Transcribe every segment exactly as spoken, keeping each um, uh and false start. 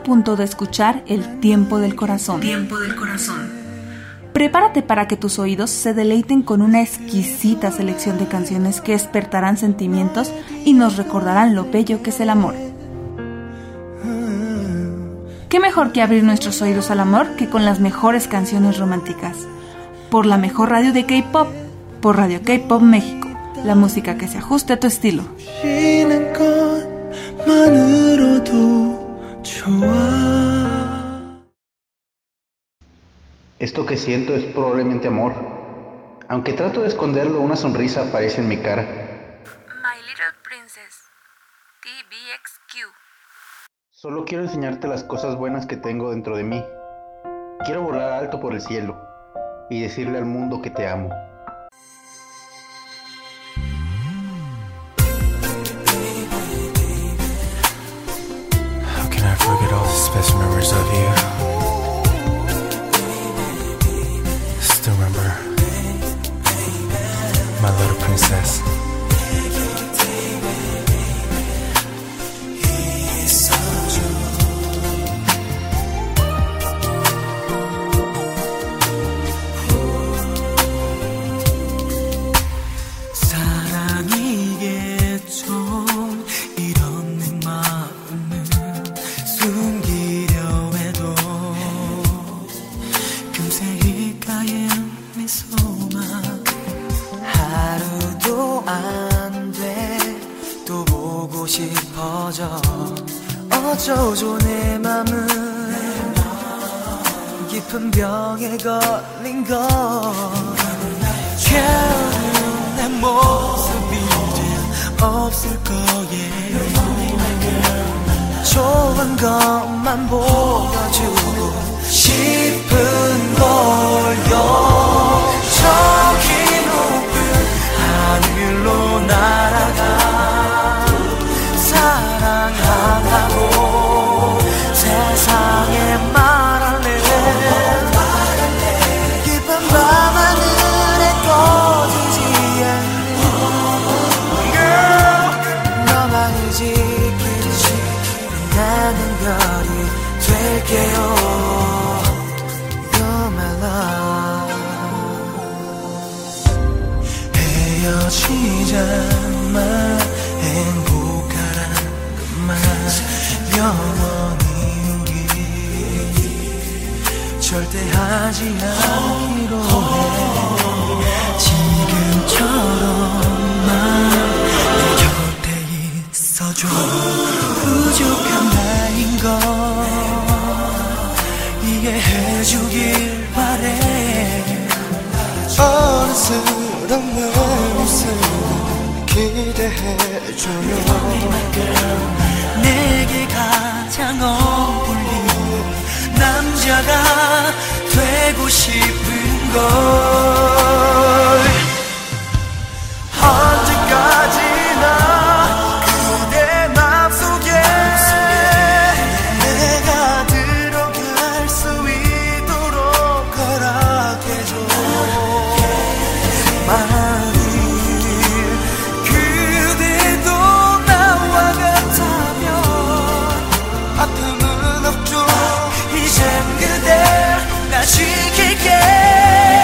punto de escuchar El Tiempo del Corazón. Tiempo del Corazón. Prepárate para que tus oídos se deleiten con una exquisita selección de canciones que despertarán sentimientos y nos recordarán lo bello que es el amor. ¿Qué mejor que abrir nuestros oídos al amor que con las mejores canciones románticas? Por la mejor radio de K-pop, por Radio K-pop México, la música que se ajuste a tu estilo. Esto que siento es probablemente amor. Aunque trato de esconderlo, una sonrisa aparece en mi cara. My Little Princess, T V X Q. Solo quiero enseñarte las cosas buenas que tengo dentro de mí. Quiero volar alto por el cielo y decirle al mundo que te amo. How can I forget all the special memories of you? Still remember my little princess. 어쩌죠 내 맘은 깊은 병에 걸린 걸 게으른 내 모습이 이제 없을 거예요 좋은 것만 보여주고 싶은 걸요 저기 높은 하늘로 날아가 사랑하라고 세상에 말할래 깊은 밤하늘에 꺼지지 않는 Girl 너만을 지키듯이 나는 별이 될게요 You're my love 헤어지자마 행복하란 것만 영원히 우리 절대 하지 않기로 해 지금처럼만 내 곁에 있어줘 부족한 나인 걸 이해해주길 바래 어른스러운 내 모습 기대해줘요 내게 가장 어울리는 남자가 되고 싶은 걸 언제까지나 그대 맘속에 내가 들어갈 수 있도록 허락해줘 만일 그대도 나와 같다면 아픔은 없죠 이젠 그댈 나 지킬게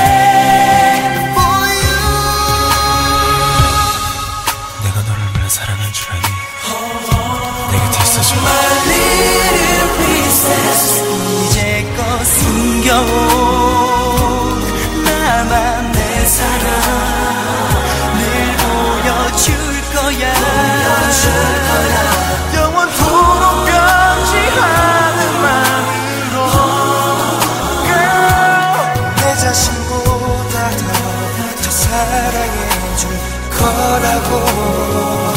사랑한 줄 아니 내 곁에 있어줘 My little princess 이제껏 숨겨온 나만의 사랑 늘 보여줄 거야 보여줄 거야 영원토록 변치 않은 마음으로 Girl 내 자신보다 더, 더 사랑해줄 거라고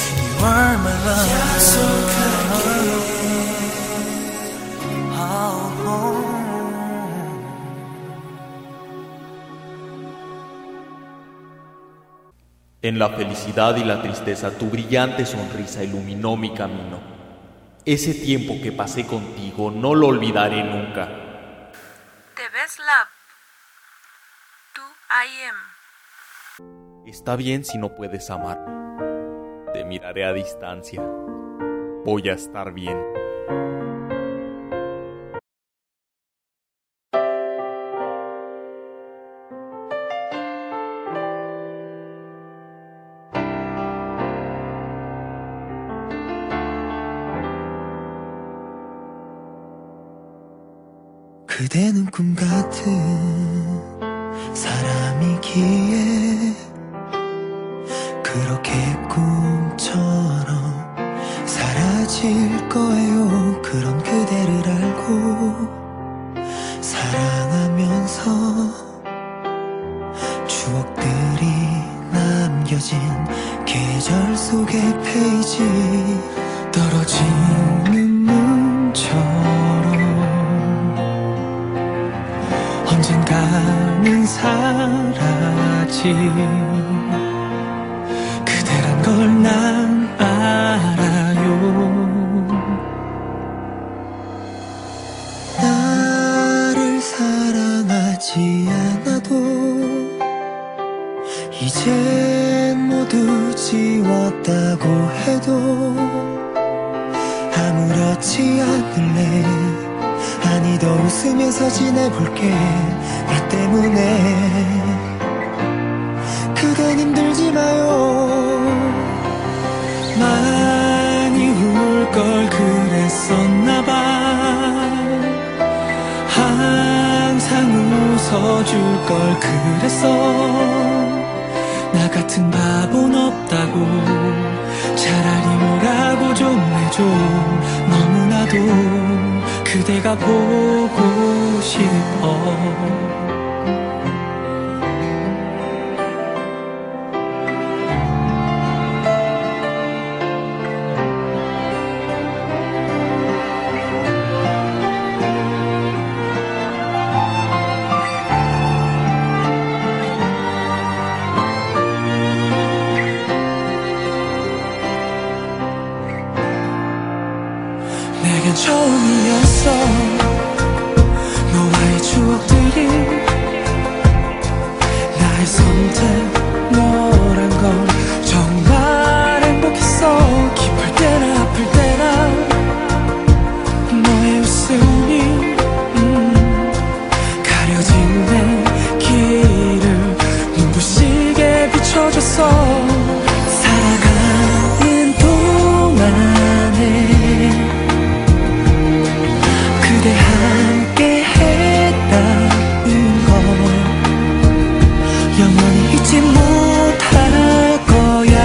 En la felicidad y la tristeza, tu brillante sonrisa iluminó mi camino. Ese tiempo que pasé contigo no lo olvidaré nunca. Te ves love. Tú I am. Está bien si no puedes amarme. Te miraré a distancia. Voy a estar bien. 그대는 꿈 같은 사람이기에 그렇게 꿈처럼 사라질 거예요. 그런 그대를 알고 사랑하면서 추억들이 남겨진 계절 속의 페이지 떨어진 눈물처럼 언젠가는 사라질 그대란 걸 난 알아요. 나를 사랑하지 않아도 이젠 모두 지웠다고 해도 아무렇지 않을래. 아니 더 웃으면서 지내볼게. 나 때문에 그댄 힘들지 마요. 많이 울 걸 그랬었나봐. 항상 웃어줄 걸 그랬어. 나 같은 바보는 없다고. 차라리 뭐라고 좀 해줘. 너무나도 그대가 보고 싶어. 내겐 처음이었어. 너와의 추억들이 나의 선택 너란 건 정말 행복했어. 기쁠 때나 아플 때나 너의 웃음이 음, 가려진 내 길을 눈부시게 비춰줬어. 살아가는 동안에 그대 함께 했다는 걸 영원히 잊지 못할 거야.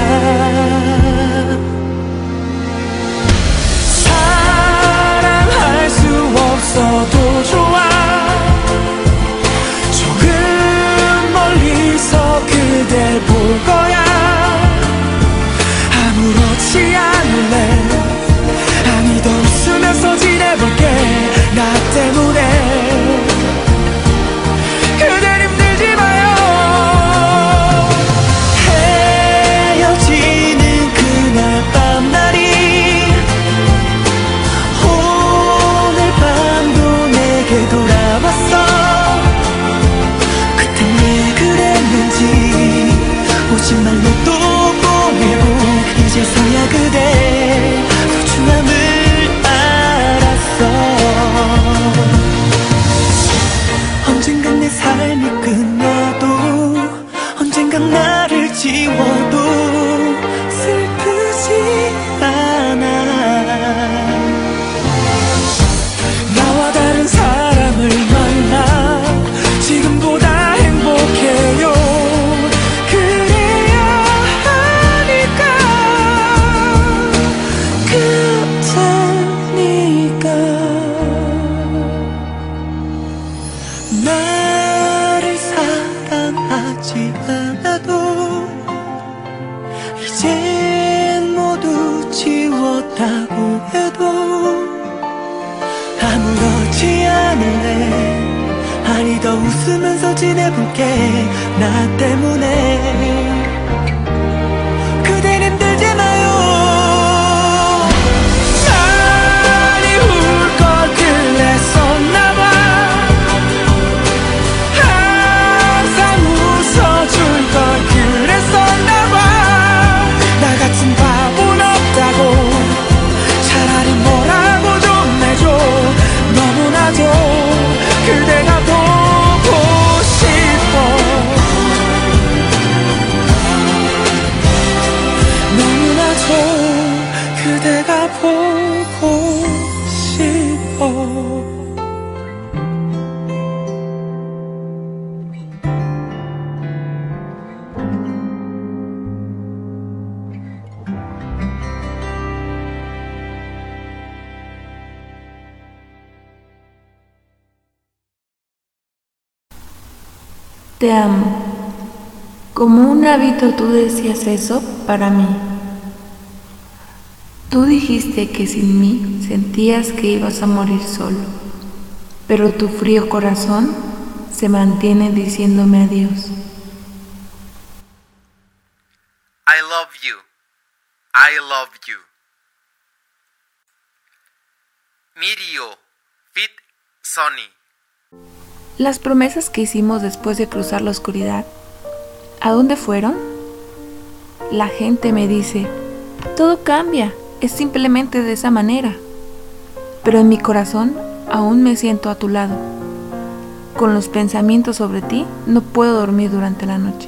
사랑할 수 없어도 좋아. 조금 멀리서 그댈 볼 거야. 아무렇지 않을래. 아니 더 웃으면서 지내볼게. 나 때문에 그댈 힘들지 마요. 헤어지는 그날 밤날이 오늘 밤도 내게 돌아왔어. 그땐 왜 그랬는지 오지 말로 또 보내고 이제서야 그대 소중함을 언젠간 내 삶이 끝나도 언젠간 나를 지워도 슬프지 않아. 나와 다른 사람을 만나 지금보다 행복해요. 그래야 하니까 그대니까. 나를 사랑하지 않아도 이젠 모두 지웠다고 해도 아무렇지 않을래. 아니 더 웃으면서 지내볼게. 나 때문에 그댄 힘들지 마요. 많이 울 걸 그랬었나봐. 줄 걸 그랬었나봐. 나 같은 바보는 없다고. 차라리 뭐라고 좀 해줘. 너무나도 그대가 보고 싶어. Te amo. Como un hábito tú decías eso para mí. Tú dijiste que sin mí sentías que ibas a morir solo, pero tu frío corazón se mantiene diciéndome adiós. I love you. I love you. Mirio, Fit Sonny. Las promesas que hicimos después de cruzar la oscuridad, ¿a dónde fueron? La gente me dice, todo cambia, es simplemente de esa manera. Pero en mi corazón aún me siento a tu lado. Con los pensamientos sobre ti no puedo dormir durante la noche.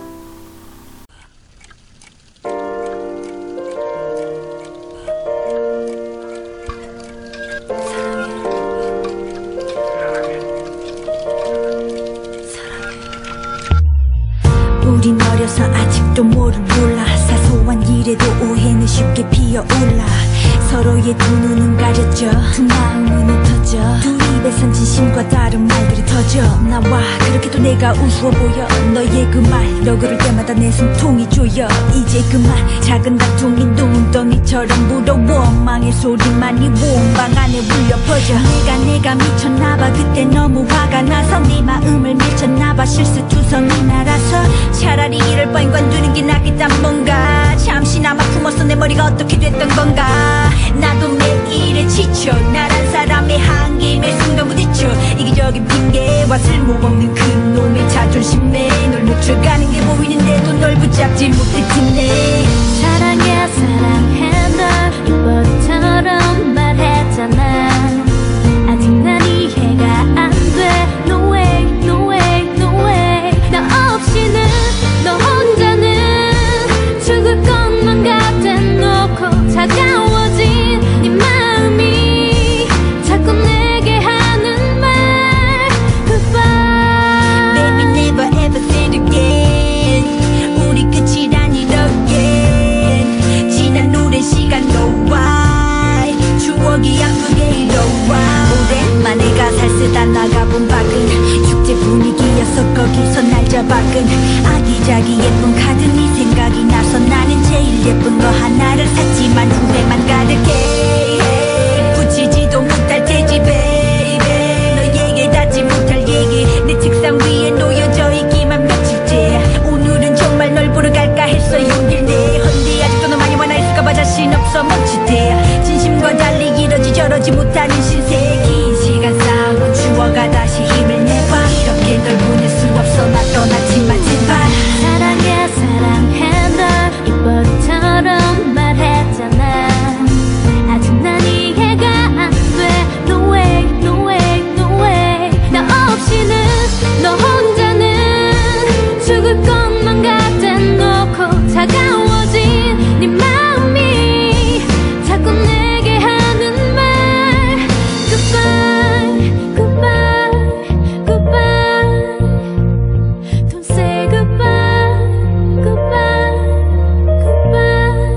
우린 어려서 아직도 뭐를 몰라 사소한 일에도 오해는 쉽게 피어올라 서로의 두 눈은 가렸죠 두 마음은 흩어져 두 입에선 진심과 다른 말들이 터져 나와 그렇게도 내가 우스워 보여 너의 그 말 너 그럴 때마다 내 숨통이 조여 이제 그만 작은 다툼이 눈덩이처럼 불어워 원망의 소리만이 온방 안에 울려 퍼져 내가 내가 미쳤나봐 그때 너무 화가 나서 네 마음을 밀쳤나봐 실수투성이 날아서 차라리 이럴 바엔 관두는 게 낫겠다 뭔가 잠시나마 품었어 내 머리가 어떻게 됐던 건가 나도 매일에 지쳐 나란 사람의 한계에 매 순간 부딪혀 이기적인 핑계와 쓸모없는 큰 놈의 자존심에 널 놓쳐가는 게 보이는데도 널 붙잡지 못했겠네 사랑해 사랑해 널 이번처럼 말했잖아 아직 난 이해가 안 돼 No way no way no way 나 없이는 너 혼자는 죽을 것만 같아 놓고 차가워진 네 마음이 자꾸 내게 하는 말 Goodbye Baby never ever say it again 우리 끝이라니 again 지난 오랜 시간 no why 추억이 아프게 일어와 오랜만에 가사를 쓰다 나가본 박은 축제 분위기였어 거기서 날 잡아끈 아기자기 예쁜 카드 네 생각이 나서 나는 제일 예쁜 거 하나를 샀지만 후회만 가득해 붙이지도 못할 테지 baby 너에게 닿지 못할 얘기 내 책상 위에 놓여져 있기만 며칠째 오늘은 정말 널 보러 갈까 했어 용기를 내 헌데 아직도 너 많이 화나 있을까봐 자신 없어 멈칫해 진심과 달리 이러지 저러지 못하는 신세 긴 시간 쌓아온 추억아 다시 힘을 내봐 이렇게 널 보낼 수 없어 나 떠났지만 제발 사랑해 사랑해 널 이번처럼 말했잖아 아직 난 이해가 안 돼 No way no way no way 나 없이는 너 혼자는 죽을 것만 같아 놓고 차가워진 네 마음이 자꾸 내게 하는 말 Goodbye goodbye goodbye Don't say goodbye goodbye goodbye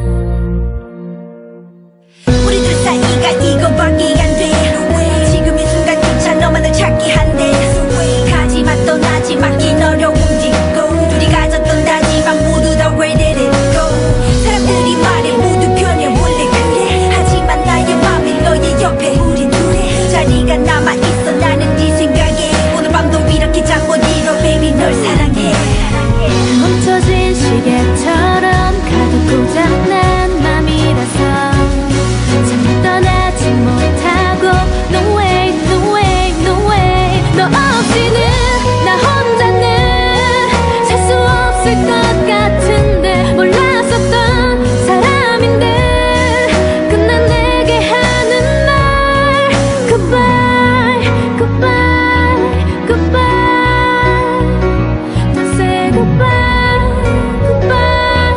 우리들 사이가 이거밖에 안돼 지금 이 순간조차 너만을 찾기 한데 가지마 떠나지 막긴 어려운 짓고 둘이 가졌던 다짐만 모두 다 Where did it go 사람들이 말해 모두 변해 원래 그래 하지만 나의 맘이 너의 옆에 우린 둘의 자리가 남아있어 나는 네 생각에 오늘 밤도 이렇게 잠못 이뤄 baby 널 사랑해 멈춰진 시계처럼 가득 고장난 맘이라서 참 떠나지 못하고 No way no way no way 너 없이는 나 혼자는 살 수 없을 것 같은데 몰랐었던 사람인데 끝난 내게 하는 말 Goodbye goodbye goodbye Don't say goodbye goodbye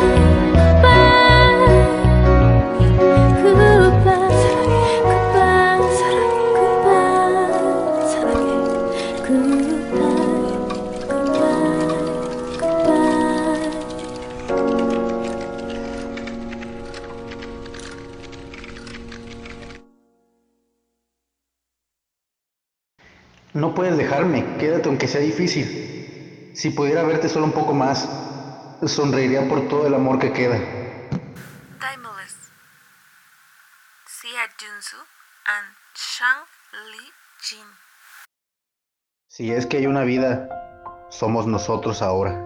goodbye goodbye 사랑해 goodbye 사랑해 goodbye 사랑해 goodbye goodbye goodbye No puedes dejarme, quédate aunque sea difícil. Si pudiera verte solo un poco más, sonreiría por todo el amor que queda. Timeless. Sia Junsu and Shang Li Jin. Si es que hay una vida, somos nosotros ahora.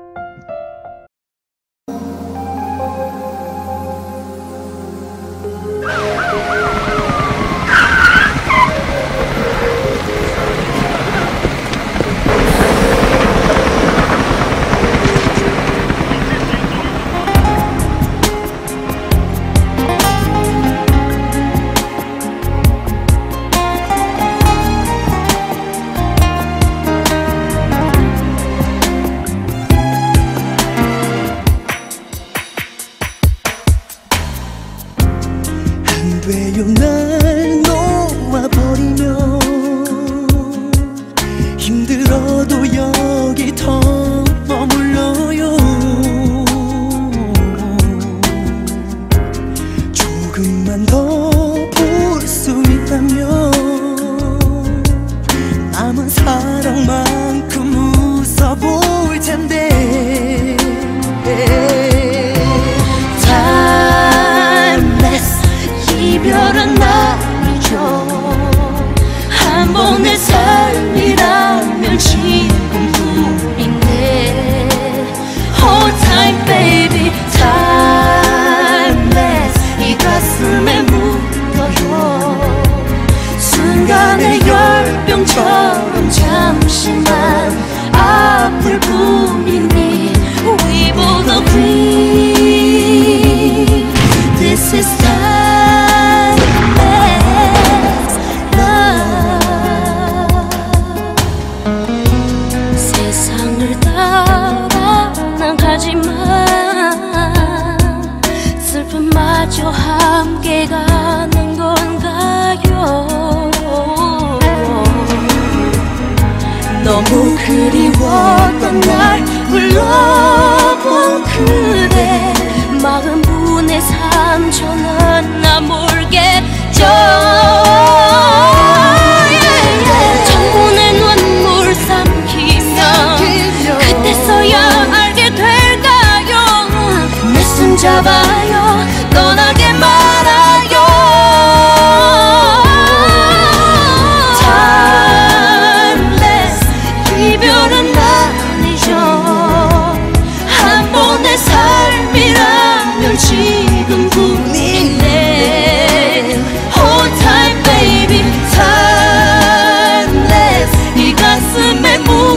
왜요 날 놓아버리면 힘들어도 여기 더 머물러요. 조금만 더 볼 수 있다면 남은 사랑만큼 웃어 보일 텐데. 이별은 아니죠. 한 번의 삶이라면 지금뿐인데. Hold time baby, timeless. 이 가슴에 묻어요. 순간의 열병처럼 잠시만 아플 뿐이니. We both agree this is time. 슬픔마저 함께 가는 건가요? 너무 그리웠던 날 불러본 그대 마음 분의 상처는 나 모르겠죠. 천분의 눈물 삼키면 그때서야 알게 될까요? 내 손 잡아요, 떠나게 말아요. Timeless, 이별은 아니죠. 한 번의 삶이라면 지금뿐이네. Hold time baby, timeless. 이 가슴에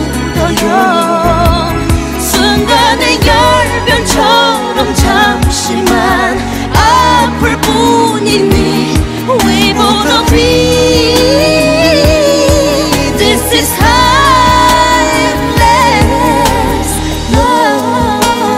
묻어요. 순간의 열변처럼 잠시만 아플 뿐이니. We both agree this is timeless love.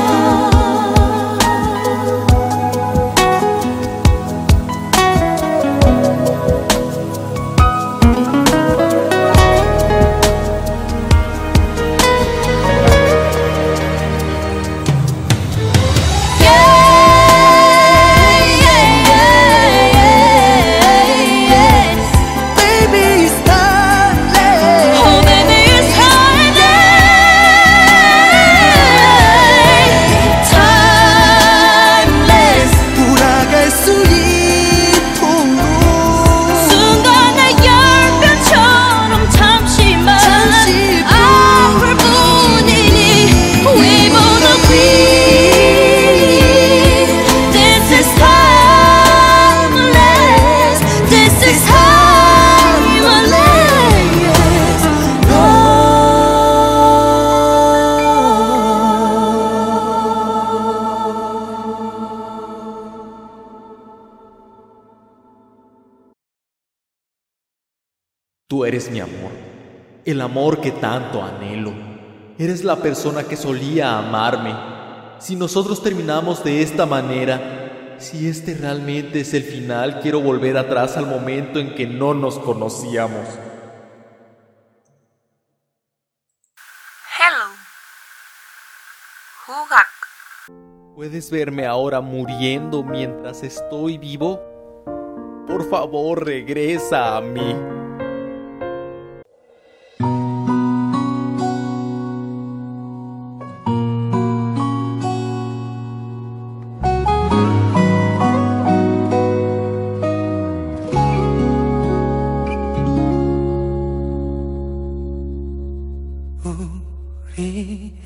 Tú eres mi amor, el amor que tanto anhelo. Eres la persona que solía amarme. Si nosotros terminamos de esta manera, si este realmente es el final, quiero volver atrás al momento en que no nos conocíamos. Hello. Hugak. ¿Puedes verme ahora muriendo mientras estoy vivo? Por favor, regresa a mí.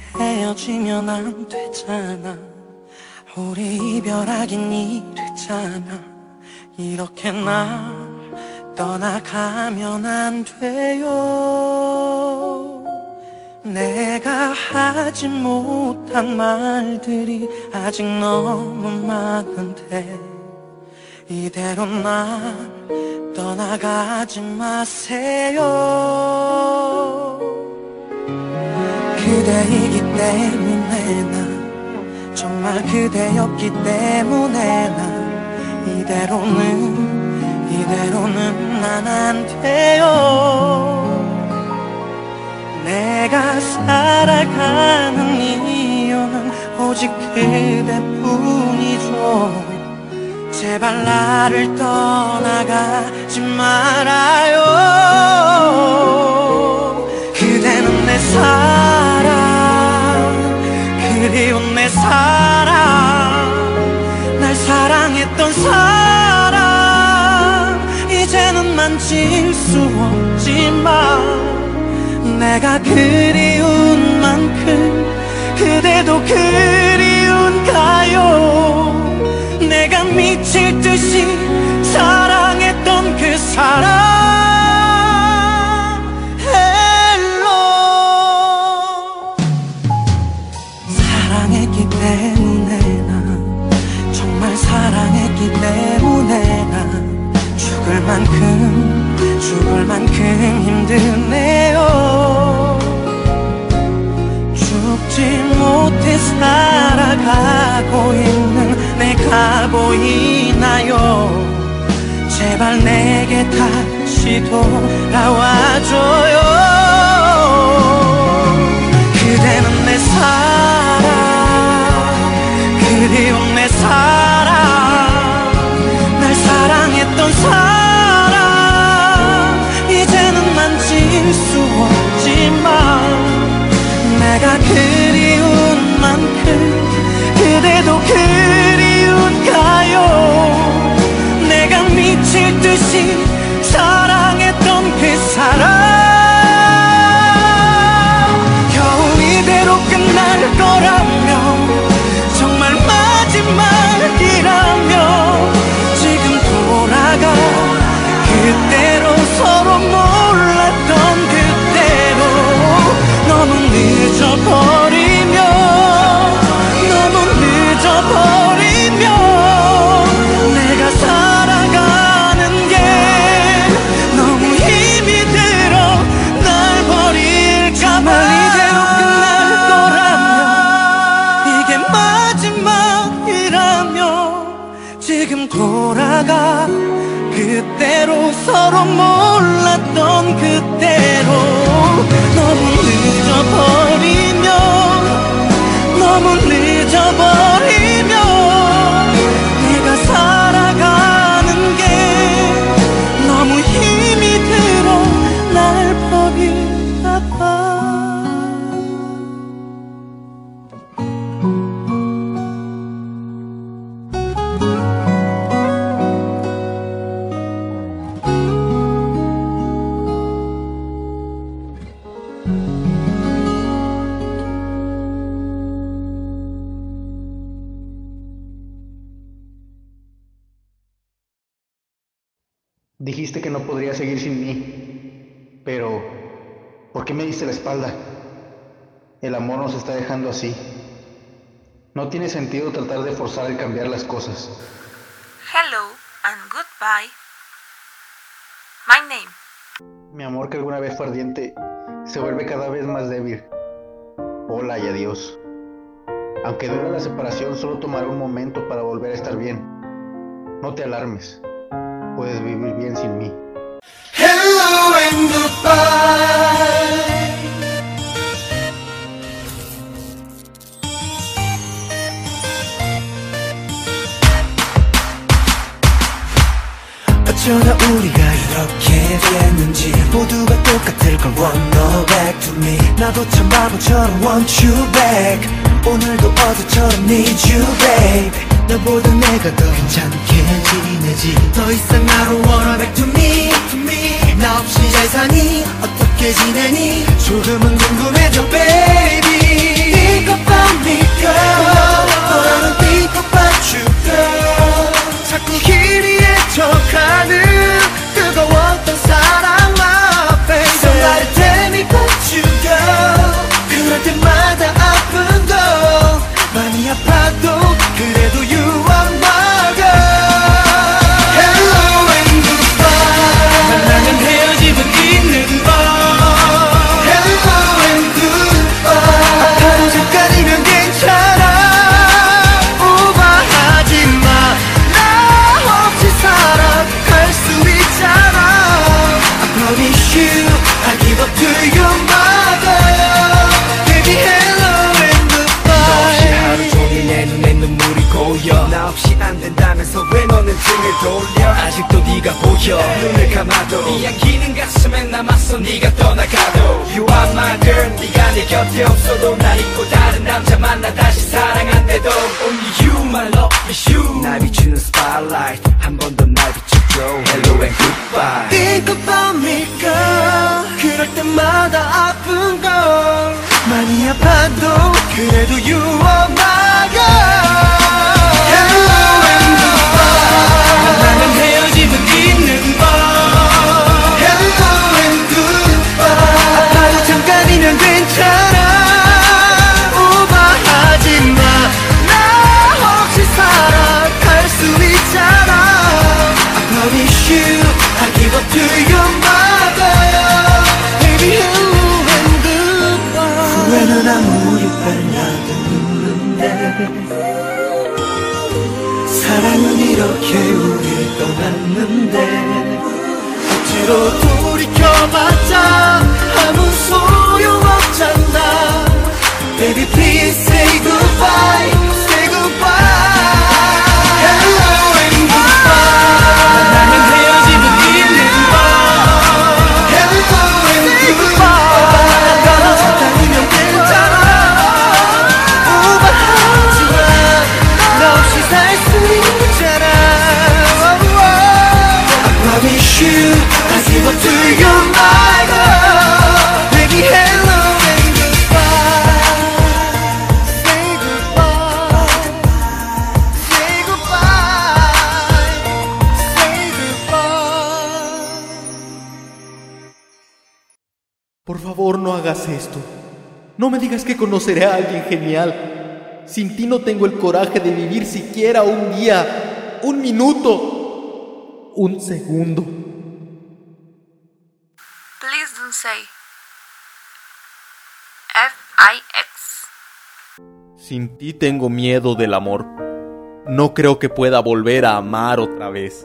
헤어지면 안 되잖아. 우리 이별하긴 이르잖아. 이렇게 날 떠나가면 안 돼요. 내가 하지 못한 말들이 아직 너무 많은데 이대로 날 떠나가지 마세요. 그대이기 때문에 난 정말 그대였기 때문에 난 이대로는 이대로는 난 안 돼요. 내가 살아가는 이유는 오직 그대뿐이죠. 제발 나를 떠나가지 말아요. 그대는 내 사랑, 그리운 내 사랑, 날 사랑했던 사랑, 이제는 만질 수 없지만 내가 그리운 만큼 그대도 그리운가요? 내가 미칠 듯이 사랑했던 그 사람. 헬로 사랑했기 때문에 난 정말 사랑했기 때문에 난 죽을 만큼 죽을 만큼 힘드네요. 죽지 못해 살아가고 있는 내가 보이나요? 제발 내게 다시 돌아와줘요. 그대는 내 사랑, 그리운 내 사랑, 날 사랑했던 사랑, 이제는 만질 수 없지만 내가 그리운 만큼 그대도 그리운가요? 내가 미칠 듯이 사랑했던 그 사람. 겨우 이대로 끝날 거라면 정말 마지막이라면 지금 돌아가 그대로 서로 몰랐던 그대로 너무 늦어버리면 너무 늦어버리면 내가 살아가는 게 너무 힘이 들어 날 버릴까봐. 이대로 끝날 거라면 이게 마지막이라면 지금 돌아가 그대로 서로 몰랐던 그대로 너무 늦어버리면 너무 늦어버리면 내가 살아가는 게 너무 힘이 들어 날 버릴까봐. Dijiste que no podría seguir sin mí, pero ¿por qué me diste la espalda? El amor nos está dejando así. No tiene sentido tratar de forzar el cambiar las cosas. Hello and goodbye. My name. Mi amor, que alguna vez fue ardiente, se vuelve cada vez más débil. Hola y adiós. Aunque duela la separación, solo tomará un momento para volver a estar bien. No te alarmes. Puedes vivir bien sin mí. Hello and goodbye. 어쩌다 우리가 이렇게 됐는지 모두가 똑같을 걸 want no back to me. 나도 참 바보처럼 want you back. 오늘도 어제처럼 need you babe. 너보다 내가 더 괜찮게 지내지. 더 이상 나로 wanna back to me, to me. 나 없이 잘 사니 어떻게 지내니 조금은 궁금해져 baby. 등을 돌려 아직도 네가 보여 눈을 감아도 네 향기는 가슴에 남았어 네가 떠나가도 You are my girl 네가 내 곁에 없어도 날 잊고 다른 남자 만나 다시 사랑한대도 Only you my love is you 날 비추는 spotlight 한 번 더 날 비춰줘 Hello and goodbye Think about me girl 그럴 때마다 아픈 걸 많이 아파도 그래도 you are my girl Hello and goodbye 나는 헤어짐은 있는 법 Hello and goodbye 아파도 잠깐이면 괜찮아 오버하지마 나 혹시 살아갈 수 있잖아 I promise you I give up to your mother Baby hello and goodbye 후회는 아무 이빨 놔두는데 사랑은 이렇게 우릴 떠났는데 억지로 돌이켜봤자 아무 소용없잖아 Baby please say goodbye Say goodbye Hello and goodbye 나는 헤어짐은 있는 법 Hello and goodbye 나도 잠깐이면 괜찮아 오버하지마 나 없이 살 수 있잖아 I promise you I give up to you my girl Baby hello and goodbye Say goodbye Say goodbye Say goodbye Por favor, no hagas esto. No me digas que conoceré a alguien genial. Sin ti no tengo el coraje de vivir siquiera un día, un minuto, un segundo. Please don't say. F I X. Sin ti tengo miedo del amor. No creo que pueda volver a amar otra vez.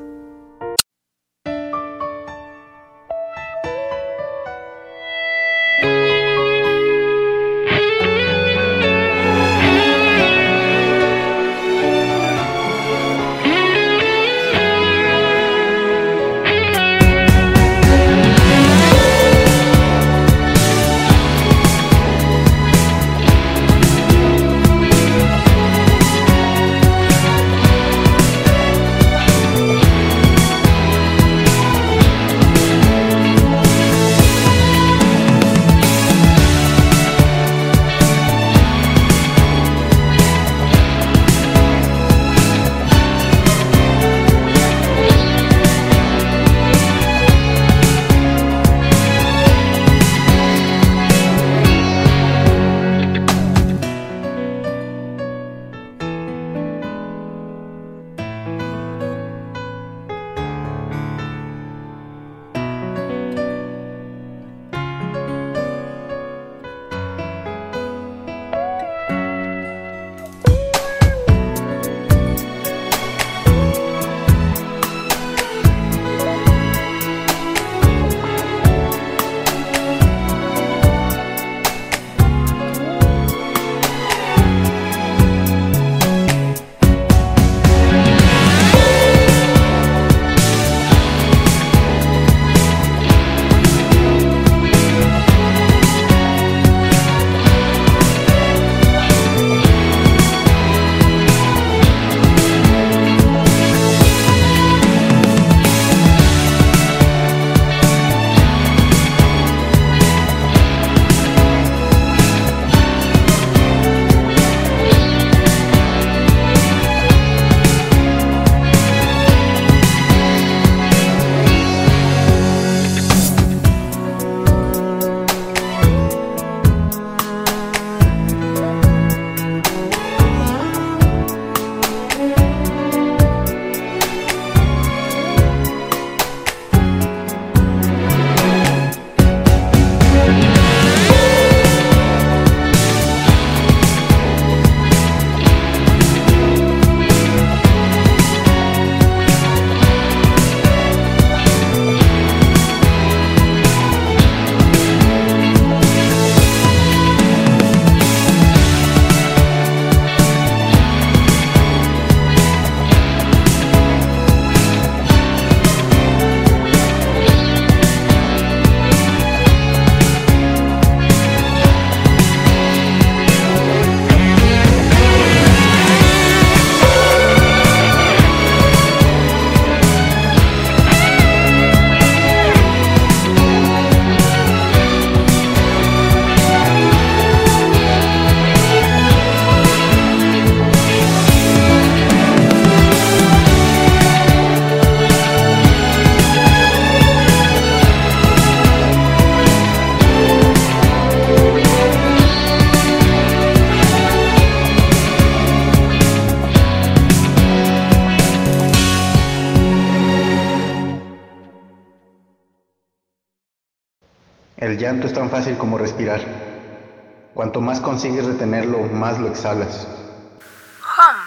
El llanto es tan fácil como respirar. Cuanto más consigues retenerlo, más lo exhalas. Home.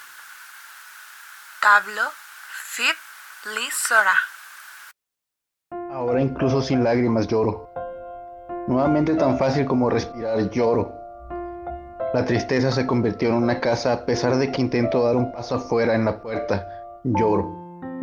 Tablo, Fit, Lisora. Ahora incluso sin lágrimas lloro. Nuevamente tan fácil como respirar, lloro. La tristeza se convirtió en una casa a pesar de que intento dar un paso afuera en la puerta, lloro.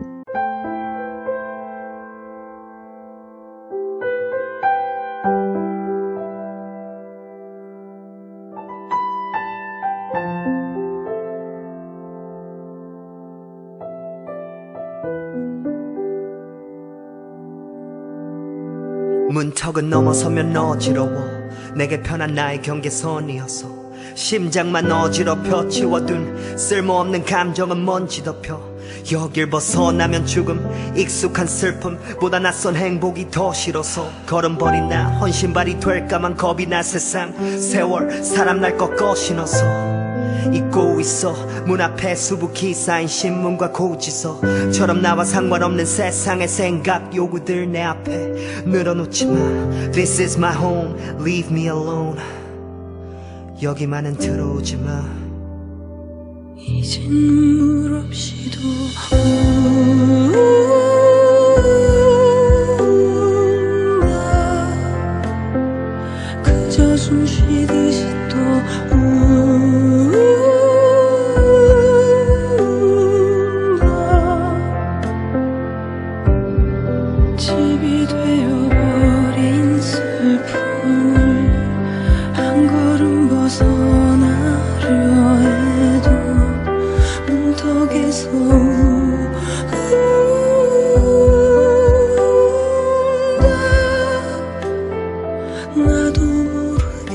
문턱은 넘어서면 어지러워 내게 편한 나의 경계선이어서 심장만 어지럽혀 치워둔 쓸모없는 감정은 먼지 덮여 여길 벗어나면 죽음 익숙한 슬픔보다 낯선 행복이 더 싫어서 걸음버린 나 헌신발이 될까만 겁이 나 세상 세월 사람 날 꺾어 신어서 잊고 있어 문 앞에 수북히 쌓인 신문과 고지서처럼 나와 상관없는 세상의 생각 요구들 내 앞에 늘어놓지 마 This is my home, leave me alone 여기만은 들어오지 마 이젠 물 없이도 울다 그저 숨 쉬듯이 또 집이 되어버린 슬픔을 한 걸음 벗어나려 해도 문턱에서 운다 나도 모르게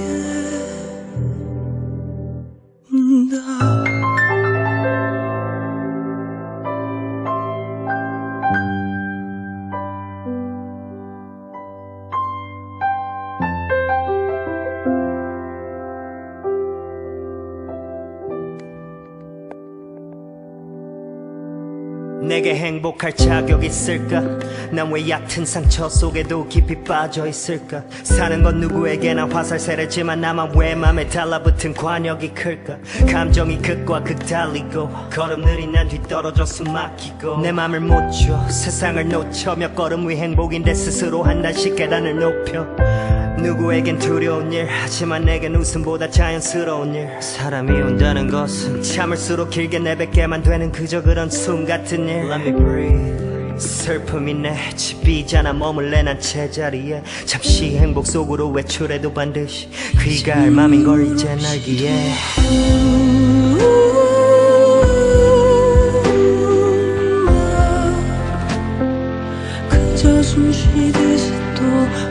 운다 내게 행복할 자격 있을까 난 왜 얕은 상처 속에도 깊이 빠져 있을까 사는 건 누구에게나 화살세례지만 나만 왜 맘에 달라붙은 관역이 클까 감정이 극과 극 달리고 걸음 느린 난 뒤떨어져 숨 막히고 내 맘을 못 줘 세상을 놓쳐 몇 걸음 위 행복인데 스스로 한 단씩 계단을 높여 누구에겐 두려운 일 하지만 내겐 웃음보다 자연스러운 일 사람이 온다는 것은 참을수록 길게 내뱉게만 되는 그저 그런 숨 같은 일 Let me breathe 슬픔이 내 집이잖아 머물래 난 제자리에 잠시 행복 속으로 외출해도 반드시 귀가 할 맘인걸 이제 알기에 그저 숨 쉬듯이 또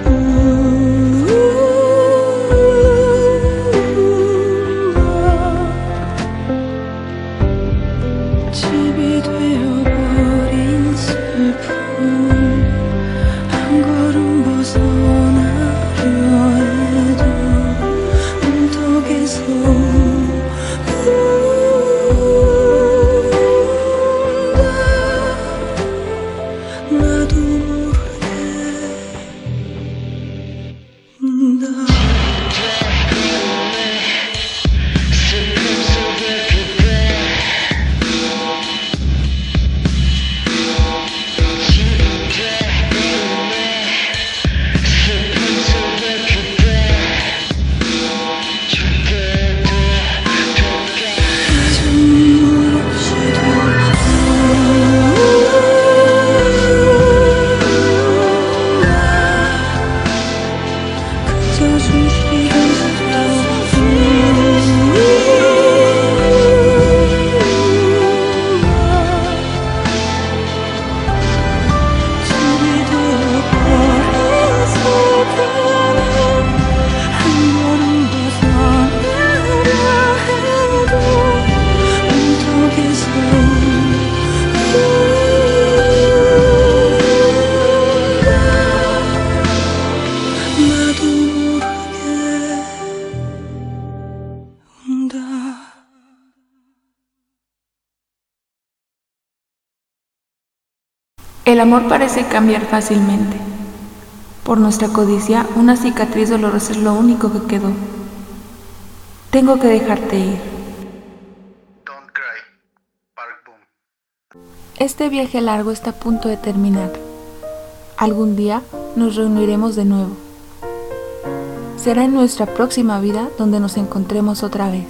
집이 되어버린 슬픔 한 걸음 벗어나려 해도 문턱에서 운다 나도 모르게 운다 El amor parece cambiar fácilmente. Por nuestra codicia, una cicatriz dolorosa es lo único que quedó. Tengo que dejarte ir. Don't cry, Park Boom. Este viaje largo está a punto de terminar. Algún día nos reuniremos de nuevo. Será en nuestra próxima vida donde nos encontremos otra vez.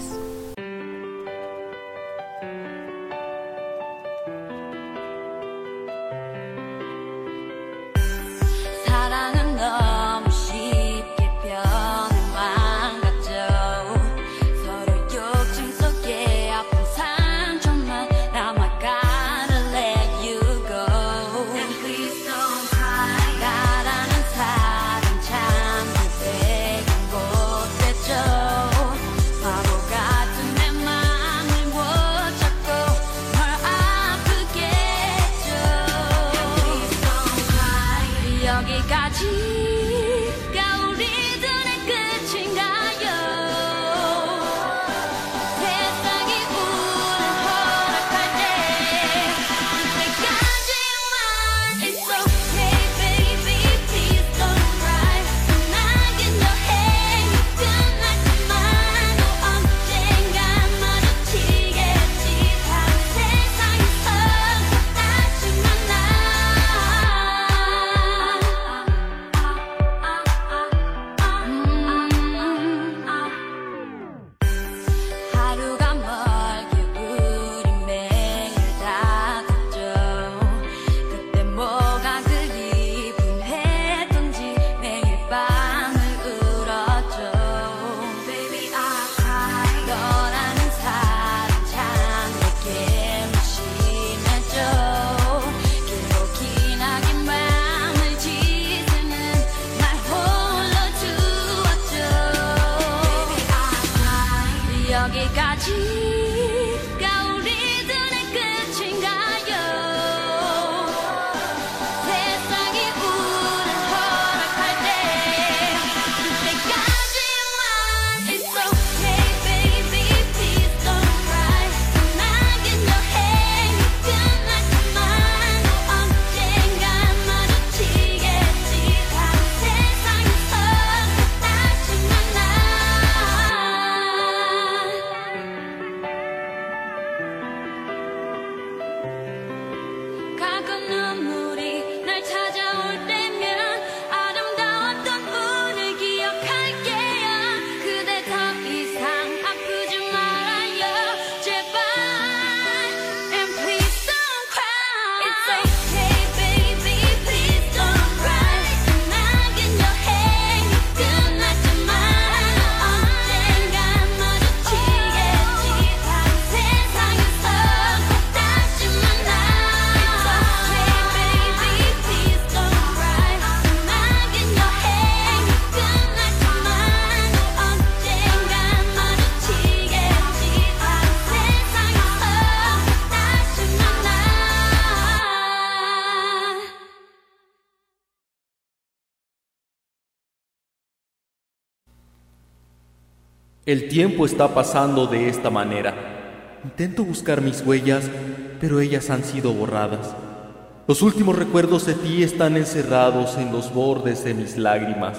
El tiempo está pasando de esta manera. Intento buscar mis huellas, pero ellas han sido borradas. Los últimos recuerdos de ti están encerrados en los bordes de mis lágrimas.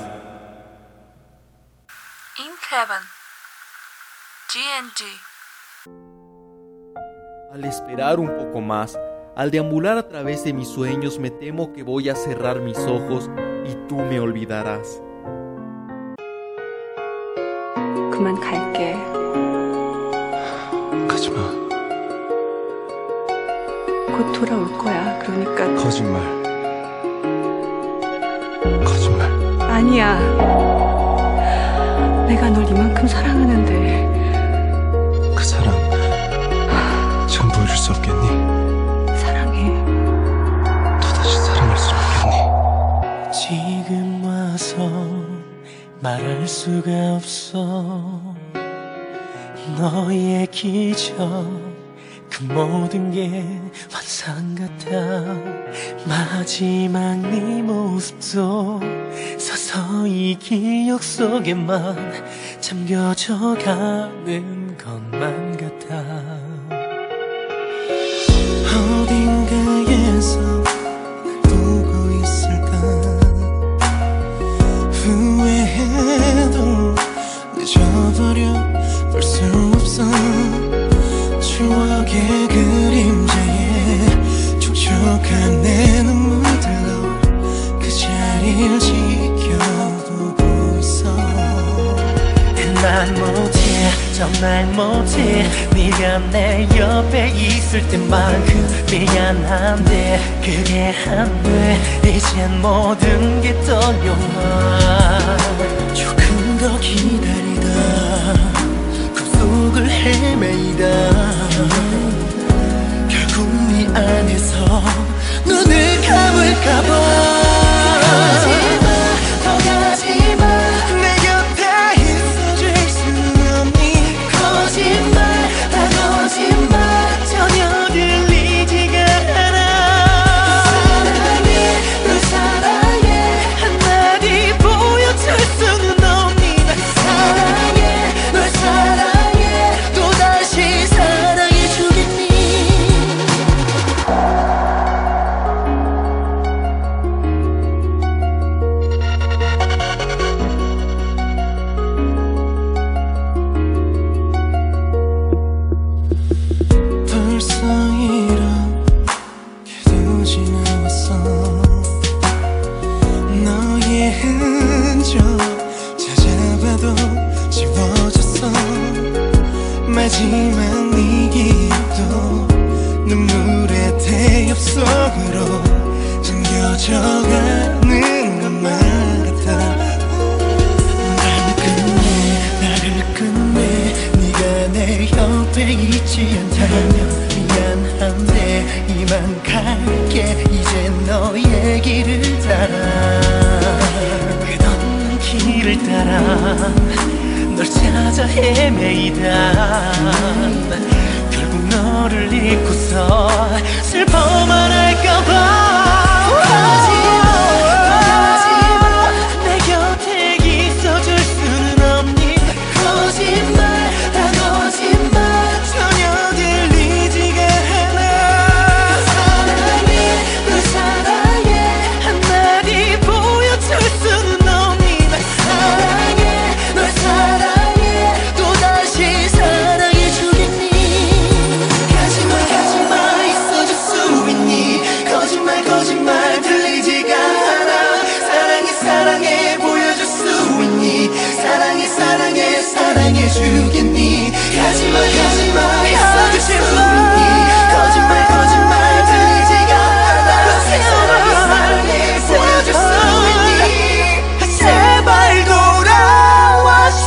In Heaven, G and G. Al esperar un poco más, al deambular a través de mis sueños, me temo que voy a cerrar mis ojos y tú me olvidarás. 그만 갈게. 가지마. 곧 돌아올 거야. 그러니까. 거짓말. 거짓말. 아니야. 내가 널 이만큼 사랑하는데. 그 사랑 전부 잃을 수 없겠니? 사랑해. 또다시 사랑할 수 없겠니? 지금 와서 말할 수가 없어. 너의 기적 그 모든 게 환상 같아. 마지막 네 모습도 서서히 기억 속에만 잠겨져 가는 것만 같아. 어딘가에서 날 보고 있을까. 버려 볼 수 없어. 추억의 그림자에 촉촉한 내 눈물들로 그 자리를 지켜보고 있어. 난 못해 정말 못해 네가 내 옆에 있을 때만큼 미안한데 그게 안 돼. 이젠 모든 게 떨려와. 조금 더 기다리다 꿈속을 헤매이다 결국 네 안에서 눈을 감을까봐. 가지마 더 가지마 내 곁에 있어줄 수는 없니. 거짓말 다 거짓말 전혀 들리지가 않아. 사랑해 널 사랑해 한마디 보여줄 수는 없니. 날 사랑해 널 사랑해 또다시 사랑해주겠니. 벌써 이렇게도 지나왔어. 너의 흔적 찾아봐도 지워졌어. 마지막 네 기억도 눈물의 대엽 속으로 잠겨져가는 것만 같아. 나를 끝내 나를 끝내 네가 내 옆에 있지 않다면 미안한데 이만 갈게. 이제 너의 길을 따라 끝없는 길을 따라 널 찾아 헤매이다 결국 너를 잊고서 슬퍼만 할까봐. 내 곁에 있어줄 수는 없니. 거짓말 다 거짓말 전혀 들리지가 않아. 사랑해 널 사랑해 한마디 보여줄 수는 없니. 날 사랑해 널 사랑해 또다시 사랑해주겠니. 가지마 가지마 있어줄 수 있니. 거짓말 거짓말 들리지가 않아. 사랑해 사랑해 보여줄 수 있니. 사랑해 사랑해 사랑해주겠니. 가지마 가지마 있어줄 수 있니. 거짓말 거짓말 들리지가 않아. 사랑해 사랑해 보여줄 수 있니. 제발 돌아와줘.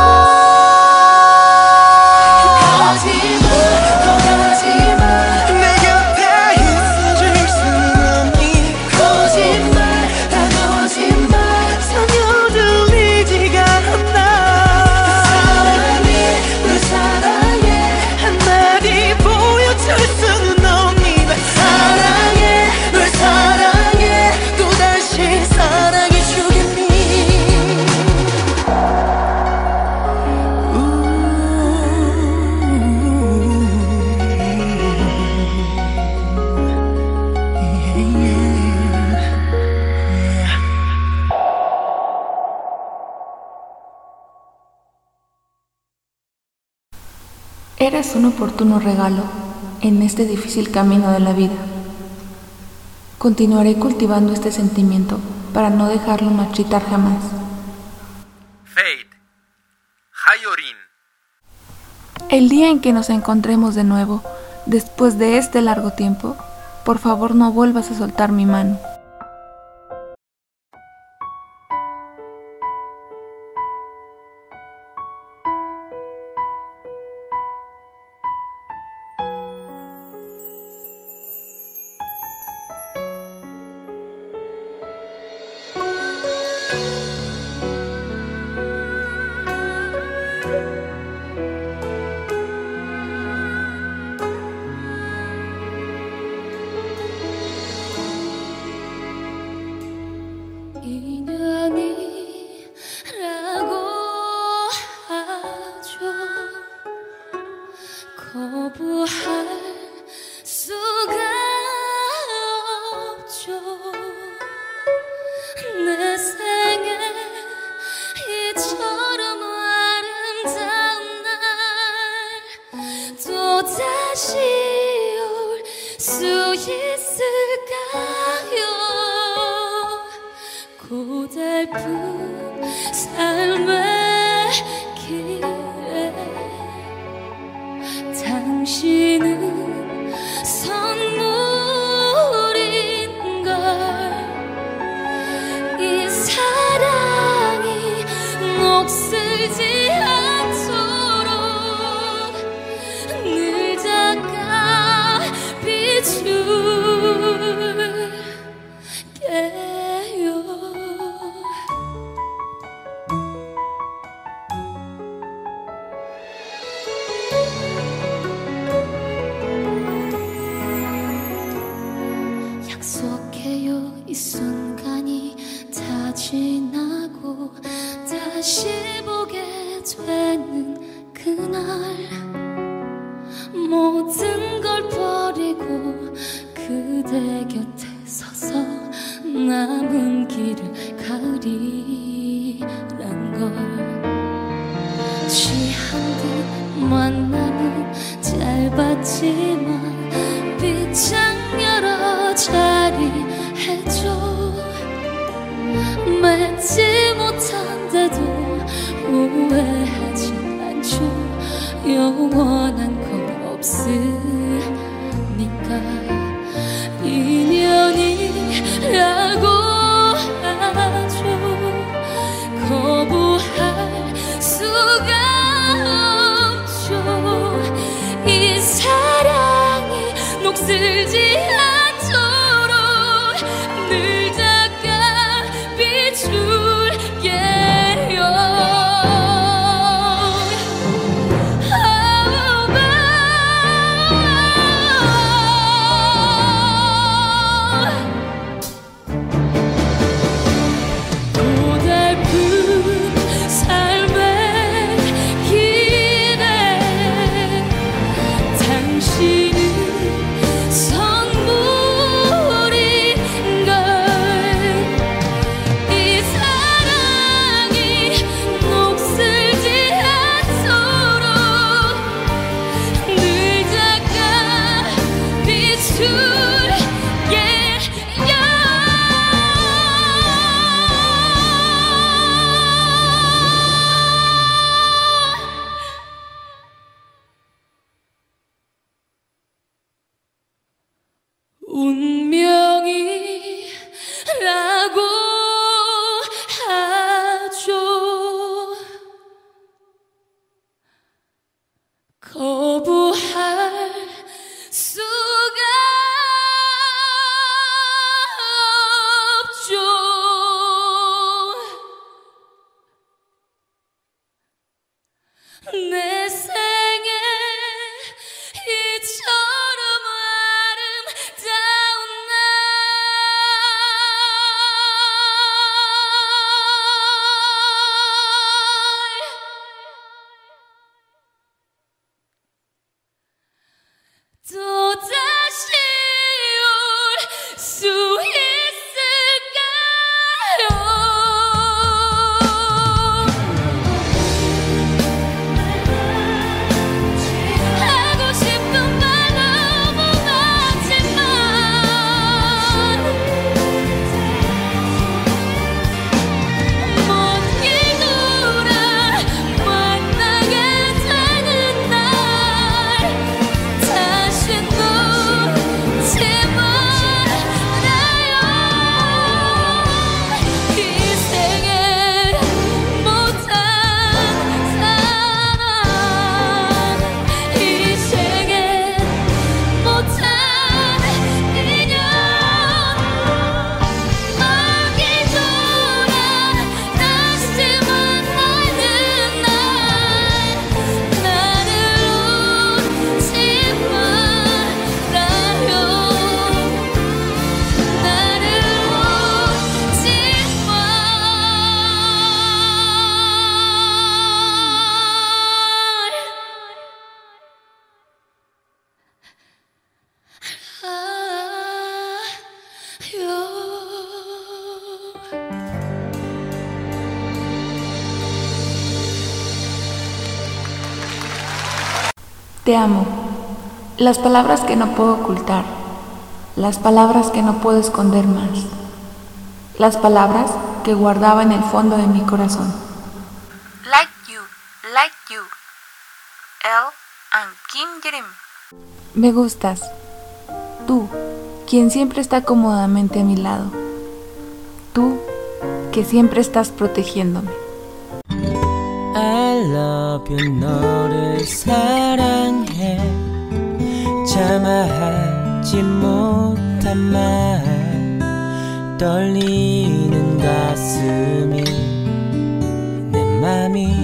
가지마 더 가지마 내 곁에 있어줄 수는 없니. 거짓말 다 거짓말 전혀 들리지가 않아. 사랑해 널 사랑해 한마디 보여줄 수는 없니. 날 사랑해 널 사랑해 또다시 사랑해주겠니. Eres un oportuno regalo en este difícil camino de la vida. Continuaré cultivando este sentimiento para no dejarlo marchitar jamás. Fate. Hayorin. El día en que nos encontremos de nuevo, después de este largo tiempo, por favor no vuelvas a soltar mi mano. 거부할 수가 없죠. 내 생에 이처럼 아름다운 다시 올 수 있을까요? 고달픈 삶의 길에 당신은 선물인걸. 이 사랑이 녹슬지 않도록 늘 닦아 비출게요. 약속해요. 이 순간이 다 지나고 다시 보게 되는 그날 모든 걸 버리고 그대 곁에 서서 남은 길을 가으리란 걸. 취한 듯 만남은 짧았지만 빗장 열어 자리해줘. 맺지 못한데도 후회하지 않죠. 영원한 건 없으니까. 인연이라고 하죠. 거부할 수가 없죠. 이 사랑이 녹슬지 않도록 늘 닦아 비출게요. 고달픈 삶의 길에 당신은 선물인걸. 이 사랑이 녹슬지 않도록 늘 닦아 비출게요. 운명이라고 하죠. 거부할 수가 없죠. 내 생에 이처럼 아름다운 날 또 다시 올 수 있을까요? 하고 싶은 말 너무 많지만 먼 길 돌아 만나게 되는 날 다시 놓지 말아요. 이 생에 못한 사랑, 이 생에 못한 인연, 먼 길 돌아 다시 만나는 날 나를 놓지 말아요. 나를 놓지 말아요. Te amo. Las palabras que no puedo ocultar, las palabras que no puedo esconder más, las palabras que guardaba en el fondo de mi corazón. Like you, like you. Elle and Kim Yerim. Me gustas, tú, quien siempre está cómodamente a mi lado, tú, que siempre estás protegiéndome. I love you, 너를 사랑해. 참아하지 못한 말, 떨리는 가슴이, 내 맘이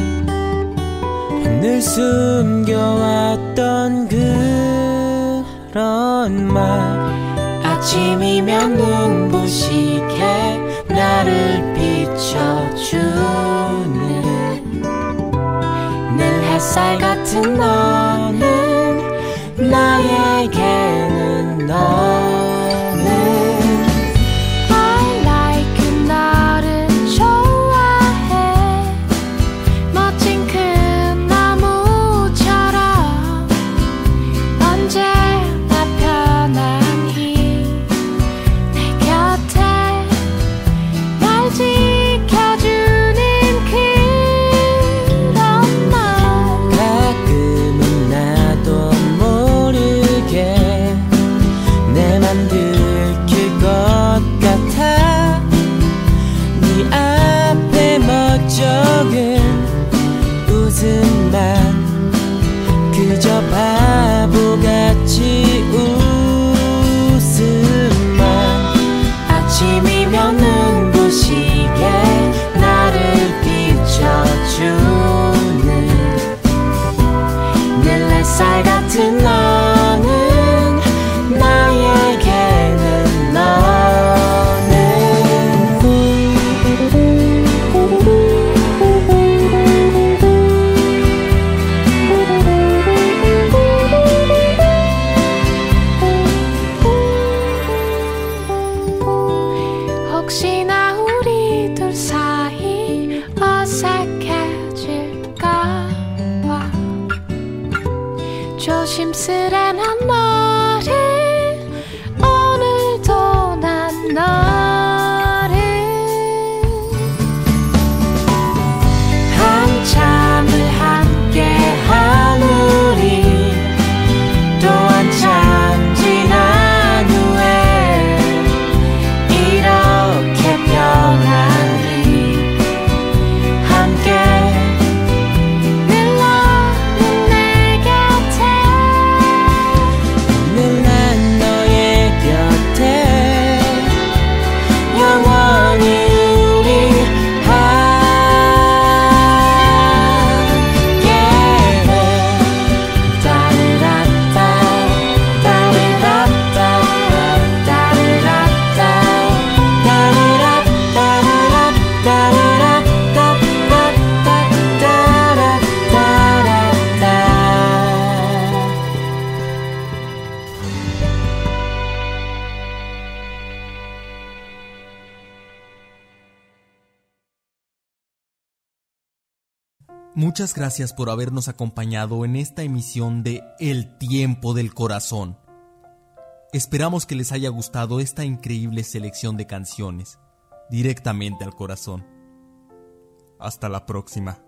늘 숨겨왔던 그런 말. 아침이면 눈부시게 나를 비춰주는 늘 햇살 같은 너는, 나에게는 너는 I like you, 나를 좋아해. 멋진 그 나무처럼 언제나 편안히 내 곁에 날 지켜주는 그런 날. 가끔은 나도 내 맘 들킬 것 같아. 네 앞에 멋쩍은 웃음만, 그저 바보같이 웃음만. 아침이면 눈부시게 나를 비춰주는 늘 햇살 같은 너는, 나에게는 너는 혹시나 우리 둘 사이 어색해질까 봐 조심스레 난 너를, 오늘도 난 너를 한참을 함께한 우리, 또 한참 지난 후에 이렇게 편안히 함께 늘 너는 내 곁에, 늘 난 너의 곁에 영원히 우리 함께. 따르라따 따르라따 따르라따 Muchas gracias por habernos acompañado en esta emisión de El Tiempo del Corazón. Esperamos que les haya gustado esta increíble selección de canciones, directamente al corazón. Hasta la próxima.